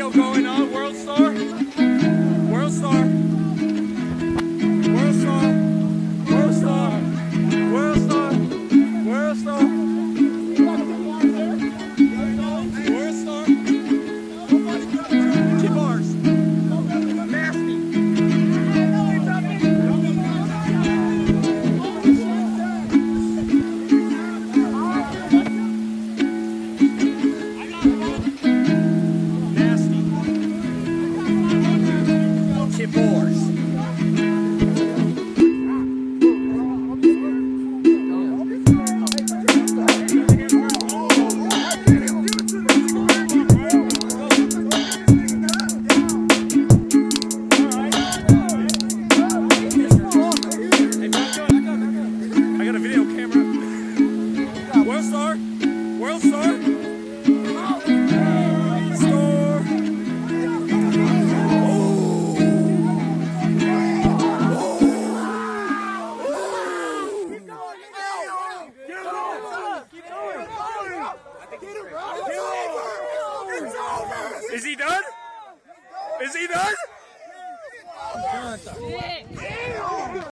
video going on. World Star. World Star. World Star. World Star. World Star. World Star. World Star. T-bars. Nasty. T-bars. I got a video camera. World Star. World Star. Star. Is he done? Is he done?